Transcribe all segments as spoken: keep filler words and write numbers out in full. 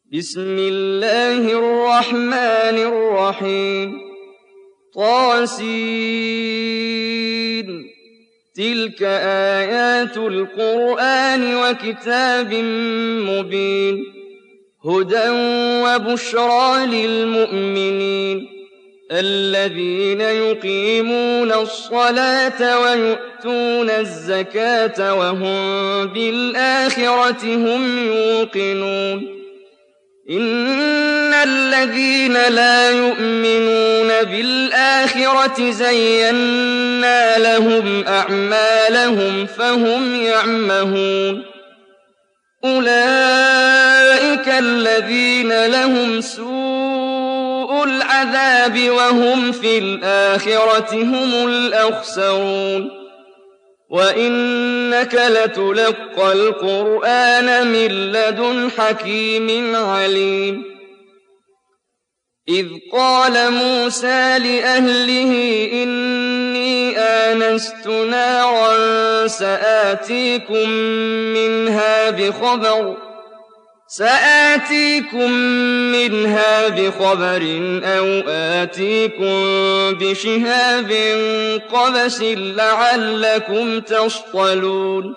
بسم الله الرحمن الرحيم طاسين تلك آيات القرآن وكتاب مبين هدى وبشرى للمؤمنين الذين يقيمون الصلاة ويؤتون الزكاة وهم بالآخرة هم يوقنون إن الذين لا يؤمنون بالآخرة زينا لهم أعمالهم فهم يعمهون أولئك الذين لهم سوء العذاب وهم في الآخرة هم الأخسرون وإنك لتلقى القرآن من لدن حكيم عليم إذ قال موسى لأهله إني آنست نارا سآتيكم منها بخبر سآتيكم منها بخبر أو آتيكم بشهاب قبس لعلكم تصطلون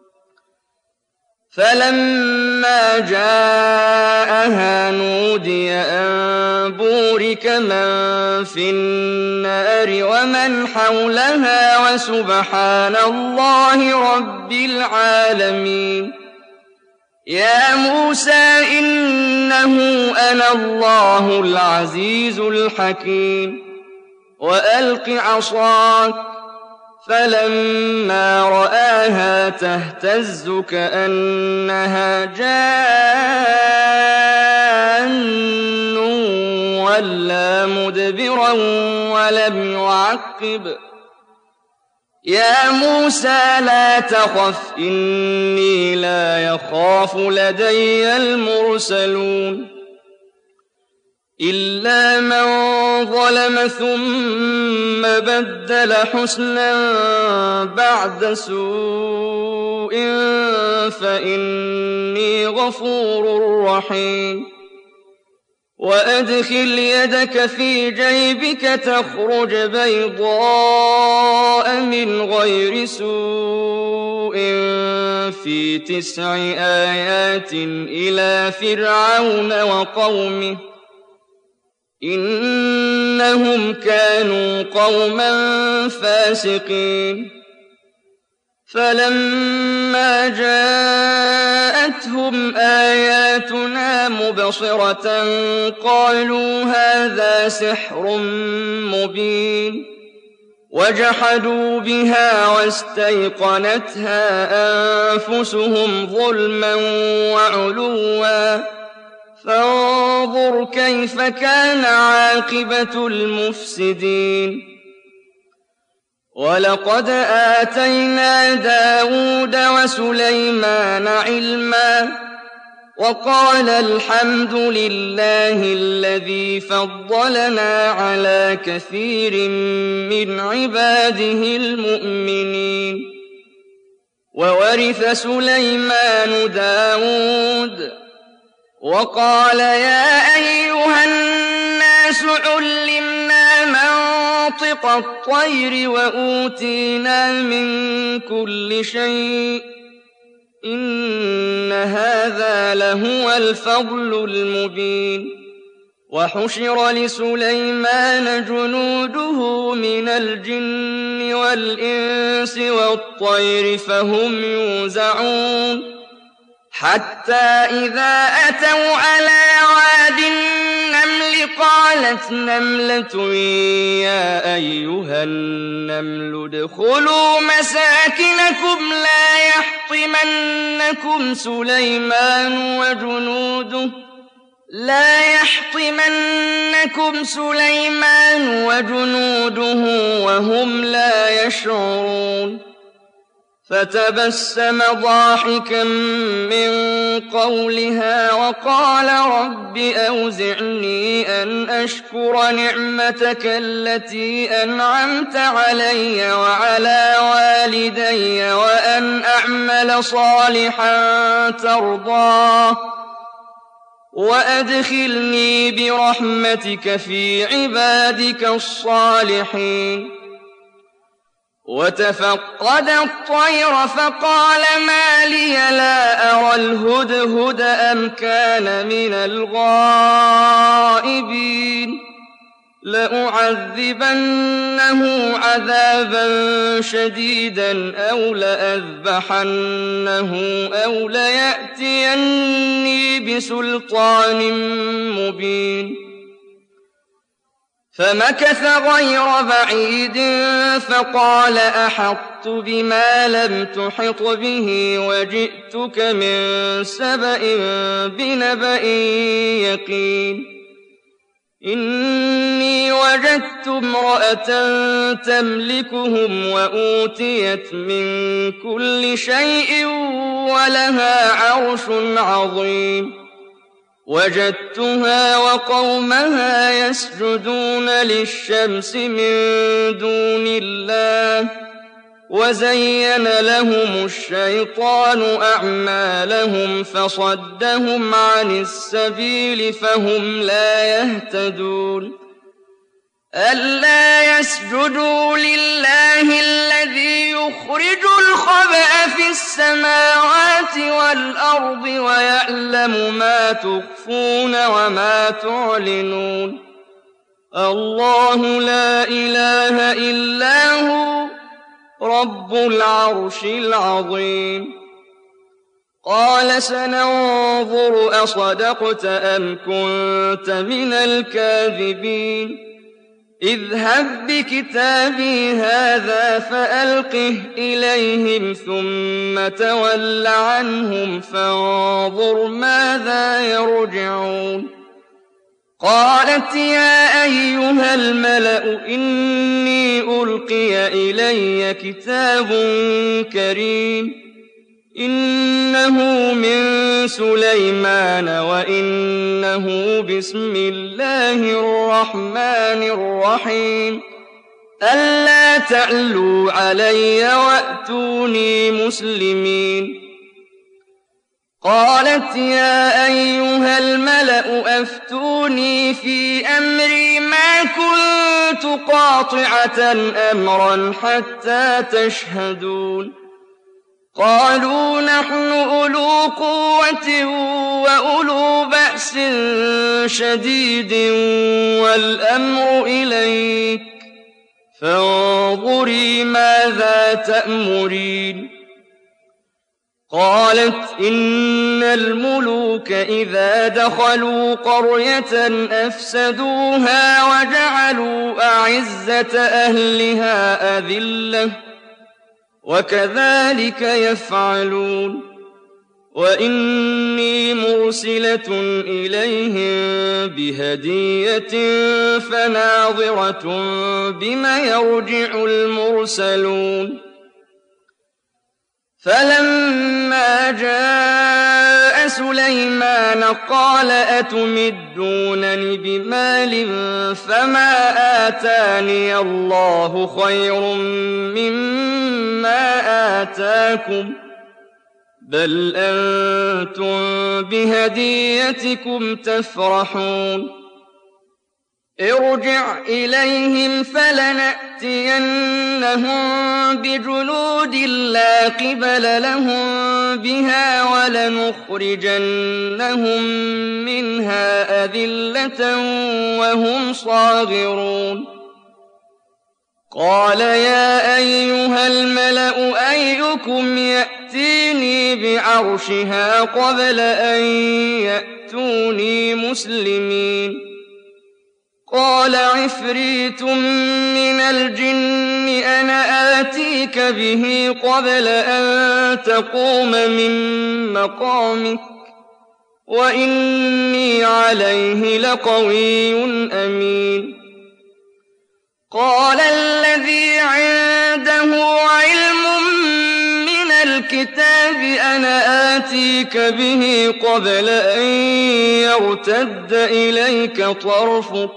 فلما جاءها نودي أن بورك من في النار ومن حولها وسبحان الله رب العالمين يا موسى إنه أنا الله العزيز الحكيم وألق عصاك فلما رآها تهتز كأنها جان ولا مدبرا ولم يعقب يا موسى لا تخف إني لا يخاف لدي المرسلون إلا من ظلم ثم بدل حسنا بعد سوء فإني غفور رحيم وأدخل يدك في جيبك تخرج بيضاء من غير سوء في تسع آيات إلى فرعون وقومه إنهم كانوا قوما فاسقين فلما جاءتهم آياتنا مبصرة قالوا هذا سحر مبين وجحدوا بها واستيقنتها أنفسهم ظلما وعلوا فانظر كيف كان عاقبة المفسدين ولقد آتينا داود وسليمان علما وقال الحمد لله الذي فضلنا على كثير من عباده المؤمنين وورث سليمان داود وقال يا أيها الناس علمنا منطق الطير وأوتينا من كل شيء إن هذا لهو الفضل المبين وحشر لسليمان جنوده من الجن والإنس والطير فهم يوزعون حتى إذا أتوا على واد النمل قالت نملة يا أيها النمل ادخلوا مساكنكم لا يحطمنكم سليمان وجنوده لا يحطمنكم سليمان وجنوده وهم لا يشعرون فتبسم ضاحكا من قولها وقال رب أوزعني أن أشكر نعمتك التي أنعمت علي وعلى والدي وأن أعمل صالحا ترضاه وأدخلني برحمتك في عبادك الصالحين. وتفقد الطير فقال ما لي لا أرى الهدهد أم كان من الغائبين لأعذبنه عذابا شديدا أو لأذبحنه أو ليأتيني بسلطان مبين. فمكث غير بعيد فقال أحطت بما لم تحط به وجئتك من سبأ بنبأ يقين. إني وجدت امرأة تملكهم وأوتيت من كل شيء ولها عرش عظيم. وجدتها وقومها يسجدون للشمس من دون الله وزين لهم الشيطان أعمالهم فصدهم عن السبيل فهم لا يهتدون. ألا يسجدوا لله الذي يخرج الخبأ في السماوات والأرض ويعلم ما تخفون وما تعلنون. الله لا إله إلا هو رب العرش العظيم. قال سننظر أصدقت أم كنت من الكاذبين. اذهب بكتابي هذا فألقه إليهم ثم تول عنهم فانظر ماذا يرجعون. قالت يا أيها الملأ إني ألقي إلي كتاب كريم إنه من سليمان وإنه بسم الله الرحمن الرحيم ألا تعلوا علي وأتوني مسلمين. قالت يا أيها الملأ أفتوني في أمري ما كنت قاطعة أمرا حتى تشهدون. قالوا نحن أولو قوة وأولو بأس شديد والأمر إليك فانظري ماذا تأمرين. قالت إن الملوك إذا دخلوا قرية أفسدوها وجعلوا أعزة أهلها أذلة وكذلك يفعلون. وإني مرسلة إليهم بهدية فناظرة بما يرجع المرسلون. فلما جاء سليمان قال أتمدونني بمال فما آتاني الله خير مما آتاكم بل أنتم بهديتكم تفرحون. ارجع إليهم فلنأتينهم بجنود لا قبل لهم بها ولنخرجنهم منها أذلة وهم صاغرون. قال يا أيها الملأ أيكم يأتيني بعرشها قبل أن يأتوني مسلمين. قال عفريت من الجن أنا آتيك به قبل أن تقوم من مقامك وإني عليه لقوي أمين. قال الذي عنده علم من الكتاب أنا آتيك به قبل أن يرتد إليك طرفك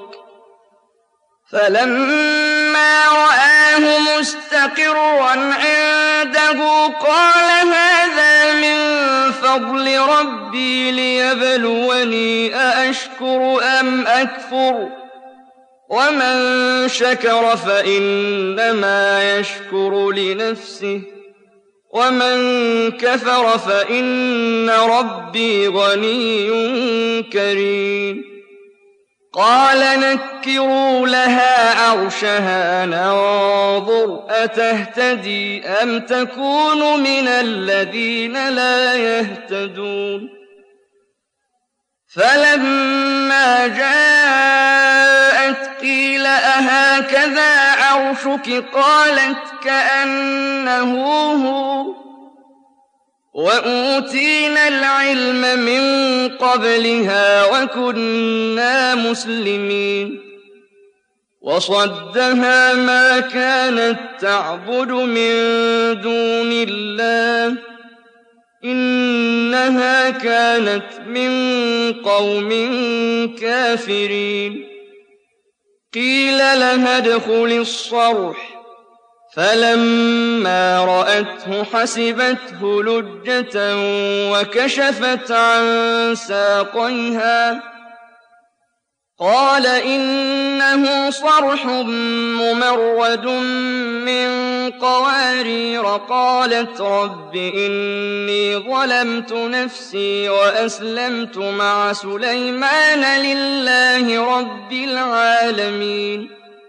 فلما رآه مستقرا عنده قال هذا من فضل ربي ليبلوني أأشكر أم أكفر ومن شكر فإنما يشكر لنفسه ومن كفر فإن ربي غني كريم قال نكروا لها عرشها ننظر أتهتدي أم تكون من الذين لا يهتدون فلما جاءت قيل أهكذا عرشك قالت كأنه هو وأوتينا العلم من قبلها وكنا مسلمين وصدها ما كانت تعبد من دون الله إنها كانت من قوم كافرين قيل لها ادخل الصرح فلما رأته حسبته لجة وكشفت عن ساقيها قال إنه صرح ممرد من قوارير قالت رب إني ظلمت نفسي وأسلمت مع سليمان لله رب العالمين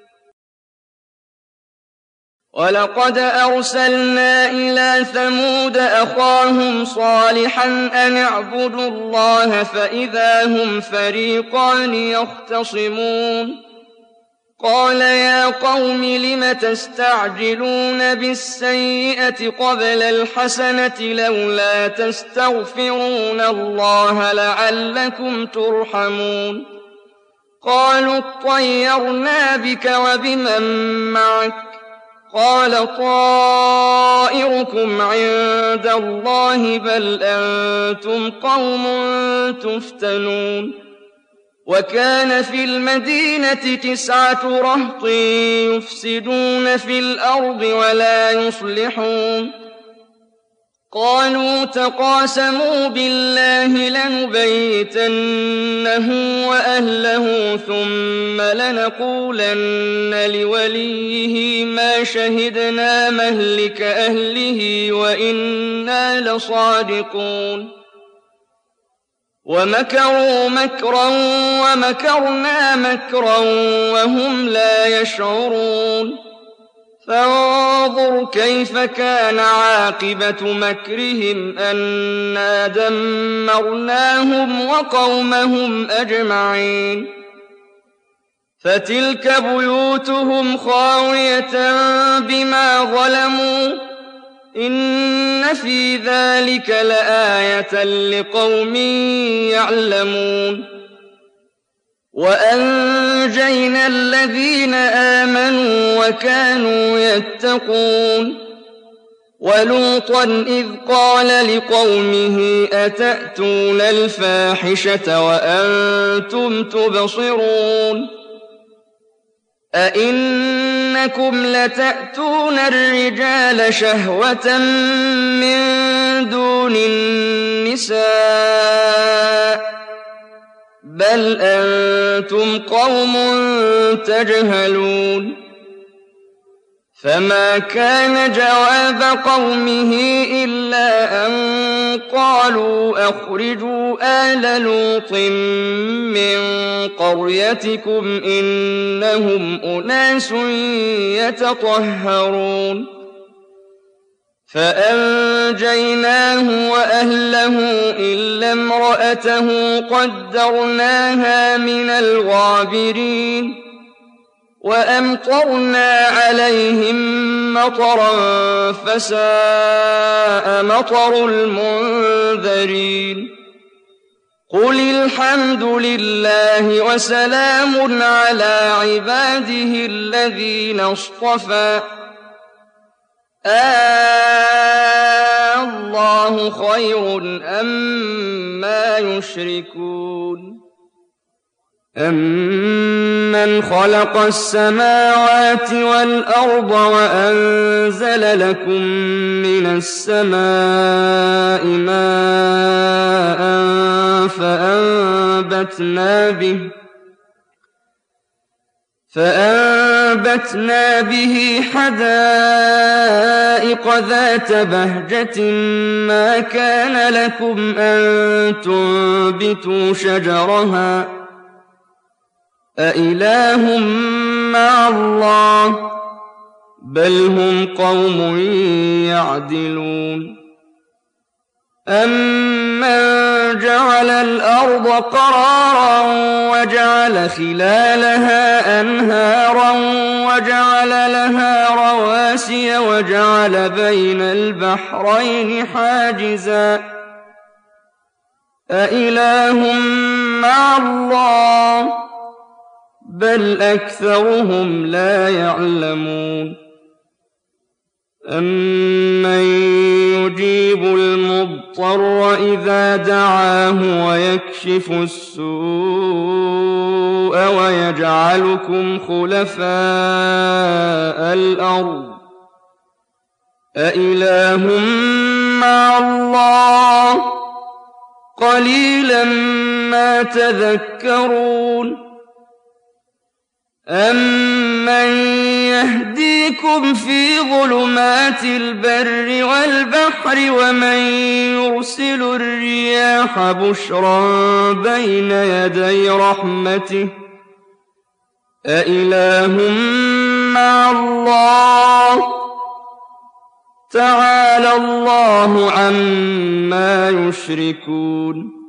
ولقد أرسلنا إلى ثمود أخاهم صالحا أن اعبدوا الله فإذا هم فريقان يختصمون قال يا قوم لم تستعجلون بالسيئة قبل الحسنة لولا تستغفرون الله لعلكم ترحمون قالوا اطيرنا بك وبمن معك قال طائركم عند الله بل أنتم قوم تفتنون وكان في المدينة تسعة رهط يفسدون في الأرض ولا يصلحون قالوا تقاسموا بالله لنبيتنه وأهله ثم لنقولن لوليه ما شهدنا مهلك أهله وإنا لصادقون ومكروا مكرا ومكرنا مكرا وهم لا يشعرون فانظر كيف كان عاقبة مكرهم أنا دمرناهم وقومهم أجمعين فتلك بيوتهم خاوية بما ظلموا إن في ذلك لآية لقوم يعلمون وأنجينا الذين آمنوا وكانوا يتقون ولوطا إذ قال لقومه أتأتون الفاحشة وأنتم تبصرون أئنكم لتأتون الرجال شهوة من دون النساء بل أنتم قوم تجهلون فما كان جواب قومه إلا أن قالوا أخرجوا آل لوط من قريتكم إنهم أناس يتطهرون فأنجيناه وأهله إلا امرأته قدرناها من الغابرين وأمطرنا عليهم مطرا فساء مطر المنذرين قل الحمد لله وسلام على عباده الذين اصطفى آه الله خير أما يشركون أم أَمَّنْ خَلَقَ السَّمَاوَاتِ وَالْأَرْضَ وَأَنزَلَ لَكُم مِّنَ السَّمَاءِ مَاءً فَأَنبَتْنَا بِهِ فَأَنبَتْنَا بِهِ حَدَائِقَ ذَاتَ بَهْجَةٍ مَّا كَانَ لَكُمْ أَن تُنبِتُوا شَجَرَهَا ۗ أَإِلَٰهٌ مَّعَ اللَّهِ ۚ بَلْ هُمْ قَوْمٌ يَعْدِلُونَ أَمَّن جَعَلَ الْأَرْضَ قَرَارًا وَجَعَلَ خِلَالَهَا أَنْهَارًا وَجَعَلَ لَهَا رَوَاسِيَ وَجَعَلَ بَيْنَ الْبَحْرَيْنِ حَاجِزًا ۗ أَإِلَٰهٌ مَّعَ اللَّهِ ۚ بَلْ أَكْثَرُهُمْ لَا يَعْلَمُونَ أَمَّن يُجِيبُ الْمُضْطَرَّ إِذَا دَعَاهُ وَيَكْشِفُ السُّوءَ وَيَجْعَلُكُمْ خُلَفَاءَ الْأَرْضِ ۗ أَإِلَٰهٌ مَّعَ اللَّهِ ۚ قَلِيلًا مَّا تَذَكَّرُونَ أَمَّن يَهْدِيكُمْ فِي ظُلُمَاتِ الْبَرِّ وَالْبَحْرِ وَمَن يُرْسِلُ الرِّيَاحَ بُشْرًا بَيْنَ يَدَيْ رَحْمَتِهِ ۗ أَإِلَٰهٌ مَّعَ اللَّهِ ۚ تَعَالَى اللَّهُ عَمَّا يُشْرِكُونَ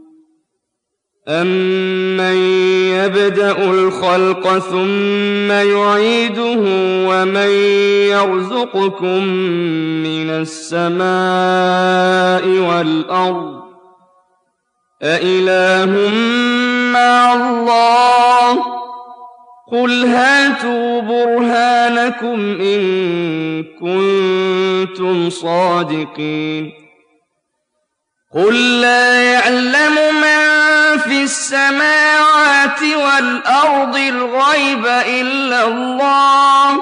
أَمَّن يَبْدَأُ الْخَلْقَ ثُمَّ يُعِيدُهُ وَمَن يَرْزُقُكُم مِّنَ السَّمَاءِ وَالْأَرْضِ ۗ أَإِلَٰهٌ مَّعَ اللَّهِ ۚ قُلْ هَاتُوا بُرْهَانَكُمْ إِن كُنتُمْ صَادِقِينَ قُل لَّا يَعْلَمُ مَن فِي السَّمَاوَاتِ وَالْأَرْضِ الْغَيْبَ إِلَّا اللَّهُ ۚ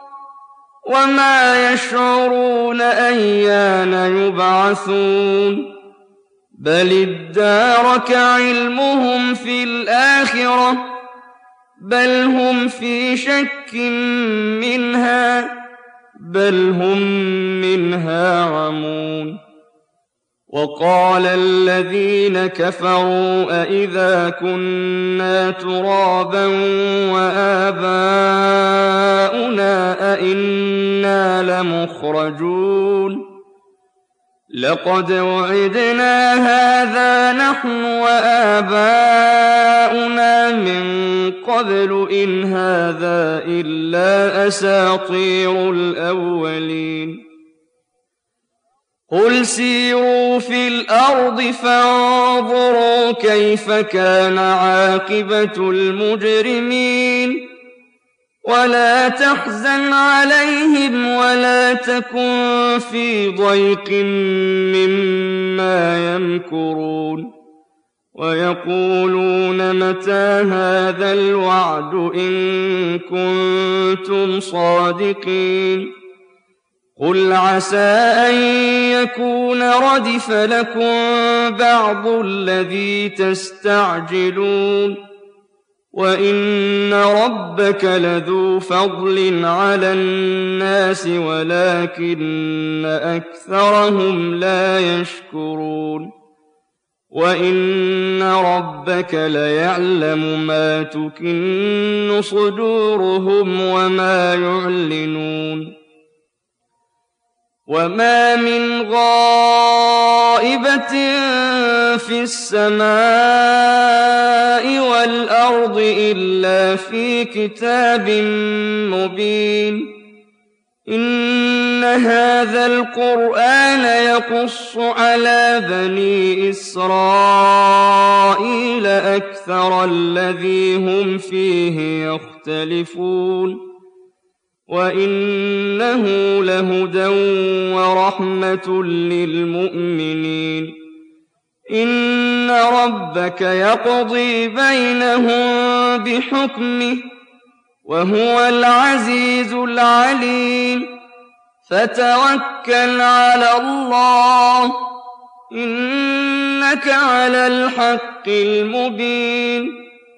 وَمَا يَشْعُرُونَ أَيَّانَ يُبْعَثُونَ بَلِ ادَّارَكَ عِلْمُهُمْ فِي الْآخِرَةِ ۚ بَلْ هُمْ فِي شَكٍّ مِّنْهَا ۖ بَلْ هُم مِّنْهَا عَمُونَ وَقَالَ الَّذِينَ كَفَرُوا أَإِذَا كُنَّا تُرَابًا وَآبَاؤُنَا أَإِنَّا لَمُخْرَجُونَ لَقَدْ وُعِدْنَا هَٰذَا نَحْنُ وَآبَاؤُنَا مِن قَبْلُ إِنْ هَٰذَا إِلَّا أَسَاطِيرُ الْأَوَّلِينَ قُلْ سِيرُوا فِي الْأَرْضِ فَانظُرُوا كَيْفَ كَانَ عَاقِبَةُ الْمُجْرِمِينَ وَلَا تَحْزَنْ عَلَيْهِمْ وَلَا تَكُن فِي ضَيْقٍ مِّمَّا يَمْكُرُونَ وَيَقُولُونَ مَتَىٰ هَٰذَا الْوَعْدُ إِن كُنتُمْ صَادِقِينَ قُلْ عَسَىٰ أَن يَكُونَ رَدِفَ لَكُم بَعْضُ الَّذِي تَسْتَعْجِلُونَ وَإِنَّ رَبَّكَ لَذُو فَضْلٍ عَلَى النَّاسِ وَلَٰكِنَّ أَكْثَرَهُمْ لَا يَشْكُرُونَ وَإِنَّ رَبَّكَ لَيَعْلَمُ مَا تُكِنُّ صُدُورُهُمْ وَمَا يُعْلِنُونَ وَمَا مِنْ غَائِبَةٍ فِي السَّمَاءِ وَالْأَرْضِ إِلَّا فِي كِتَابٍ مُّبِينٍ إِنَّ هَٰذَا الْقُرْآنَ يَقُصُّ عَلَىٰ بَنِي إِسْرَائِيلَ أَكْثَرَ الَّذِي هُمْ فِيهِ يَخْتَلِفُونَ وَإِنَّهُ لَهُدًى وَرَحْمَةٌ لِّلْمُؤْمِنِينَ إِنَّ رَبَّكَ يَقْضِي بَيْنَهُم بِحُكْمِهِ وهو العزيز العليم فتوكل على الله إنك على الحق المبين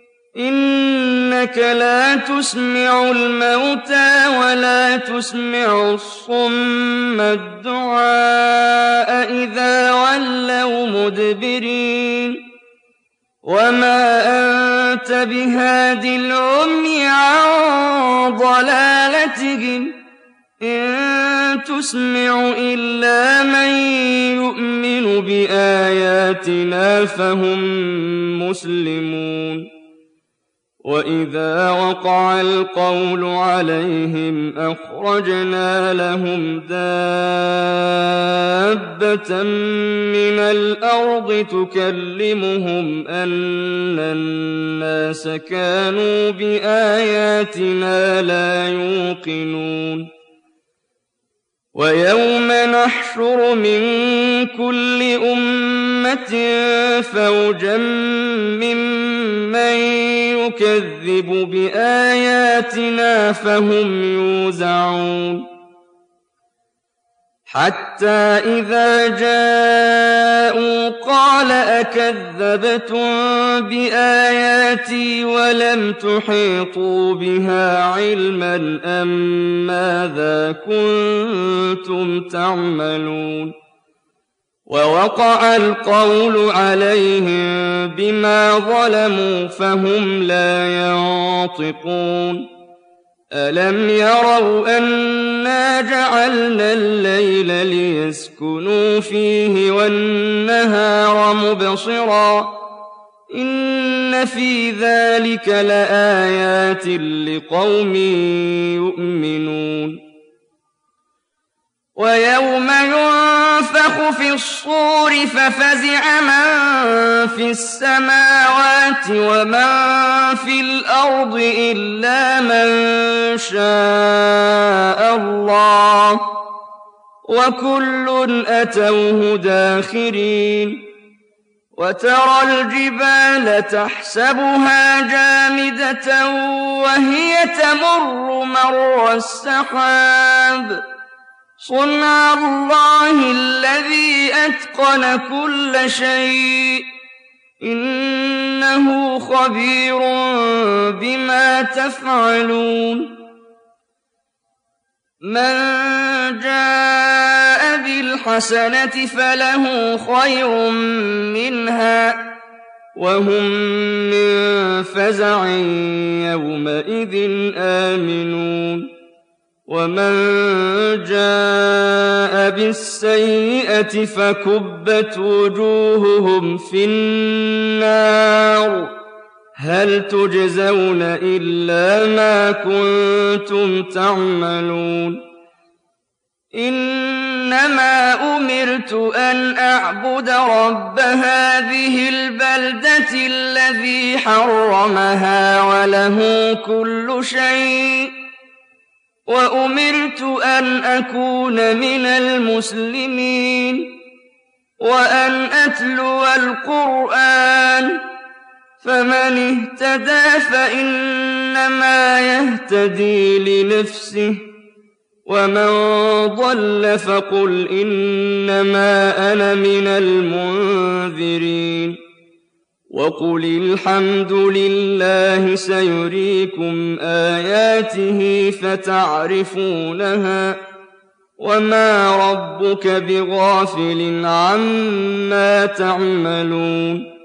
إنك لا تسمع الموتى ولا تسمع الصم الدعاء إذا ولوا مدبرين وما أنت بهاد العمي عن ضلالتهم إن تسمع إلا من يؤمن بآياتنا فهم مسلمون وإذا وقع القول عليهم أخرجنا لهم دابة من الأرض تكلمهم أن الناس كانوا بآياتنا لا يوقنون ويوم نحشر من كل أمة فوجا ممن يكذب بآياتنا فهم يوزعون حتى إذا جاءوا قال أكذبتم بآياتي ولم تحيطوا بها علما أم ماذا كنتم تعملون ووقع القول عليهم بما ظلموا فهم لا ينطقون ألم يروا أنا جعلنا الليل ليسكنوا فيه والنهار مبصرا إن في ذلك لآيات لقوم يؤمنون ويوم ينفخ في الصور ففزع من في السماوات ومن في الأرض إلا من شاء الله وكل أتوه داخرين وترى الجبال تحسبها جامدة وهي تمر مر السحاب صنع الله الذي أتقن كل شيء إنه خبير بما تفعلون من جاء بالحسنة فله خير منها وهم من فزع يومئذ آمنون ومن جاء بالسيئة فكبت وجوههم في النار هل تجزون إلا ما كنتم تعملون إنما أمرت أن أعبد رب هذه البلدة الذي حرمها وله كل شيء وأمرت أن أكون من المسلمين وأن أتلو القرآن فمن اهتدى فإنما يهتدي لنفسه ومن ضل فقل إنما أنا من المنذرين وقل الحمد لله سيريكم آياته فتعرفونها وما ربك بغافل عما تعملون